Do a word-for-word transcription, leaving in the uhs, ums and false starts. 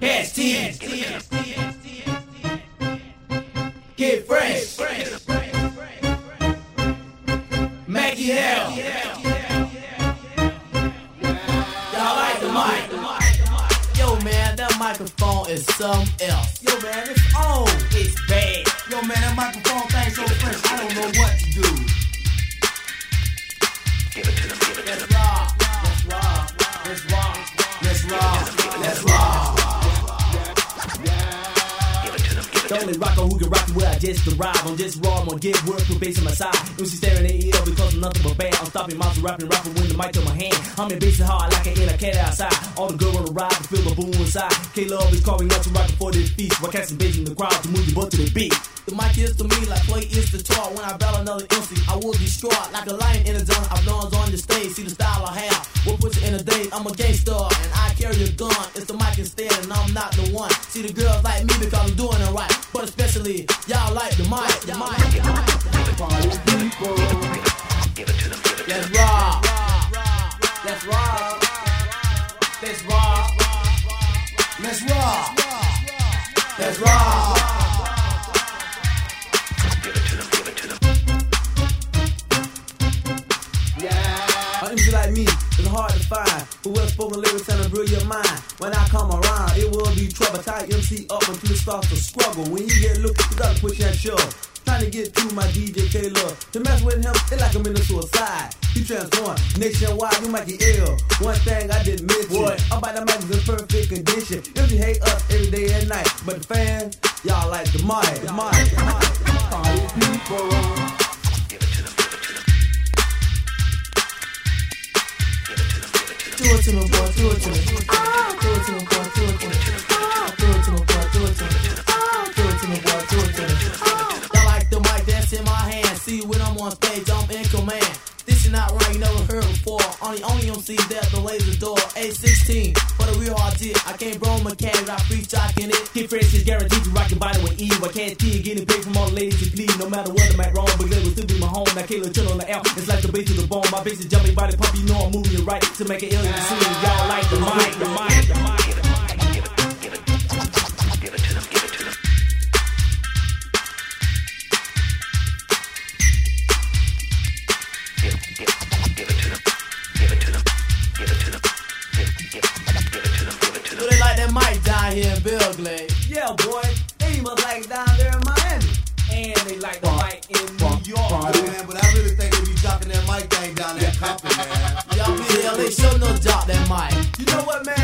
Head Steve, Get Fresh, Maggie Hell. Y'all like the mic? Yo man, that microphone is something else. Yo man, it's on. It's bad. Yo man, that microphone thing so fresh, I don't know what to do. Give it to them, give it to Let's them. rock, let's rock, let's rock, let's rock, let's rock. Give it to them, give it The to only them. rocker who can rock it where I just arrived. I'm just raw, I'm gonna get work with bass on my side. You see staring in the ear because of nothing but bad. I'm stopping mouths and rapping, rapping with the mic in my hand. I'm in bass hard like an inner cat outside. All the girls on the ride to feel the boom inside. K-Love is calling out to rockin' for this feast. While casting bass in the crowd to move your butt to the beat. The mic is to me like play is the talk. When I battle another M C, I will destroy like a lion in a zone. I've done on the stage, see the style I have. What puts it in a day? I'm a gangster and I carry a gun. It's the mic instead and I'm not the one. See the girls like me because I'm doing it right. But especially y'all like the mic. The mic. Party people. Give it to them, give it to Let's them. rock. Let's rock. Let's rock. Let's rock. Let's rock. Give it to them, give it to them. Yeah. An M C like me is hard to find. Who well spoken lyrics and a brilliant mind. When I come around, it will be trouble. Tie M C up until it starts to struggle. When you get looked, you gotta push and shove. Trying to get to my D J K-Love. To mess with him, it's like I'm in a suicide. He transformed nationwide, you might get ill. One thing I didn't mention, what? I'm about the mic is in perfect condition. If you hate us every day and night, but the fans, y'all like the mic, the mic, the mic, the mic. Party people. Give it to them, give it to them. Give it to them, give it to them. Do it to me, boy, do it to me. Do it to me, boy, do it to me. Do it to me, boy, do it to me. Do it to me, boy, do it to me. Y'all like the mic that's in my hand. See, when I'm on stage, I'm in command. This is not right, you never heard before. Only, only M C that the laser door. A sixteen, for the real hard tip. I can't bro mechanic, I free jocking it. Get fresh is guaranteed to rock your body with ease. I can't see it getting paid from all the ladies you please. No matter what I might wrong, but they will still be my home. Now Kayla chill on the L. It's like the bass to the bone. My bass is jumping body pump. You know I'm moving it right to make it alien scene. Y'all like the mic, the mic, the mic. Give it, give it, give it. Give it to them, give it to them. Give, give, give it to them. Give it to them. Give it to them. Give, give, give it to them, give it to Do them. they like that mic down here in Belgrade? Yeah, boy. They must like it down there in Miami. And they like the mic in New York. Party man, but I really think they be dropping that mic thing down there in Compton, man. Y'all be in L A, show no drop that mic. You know what, man?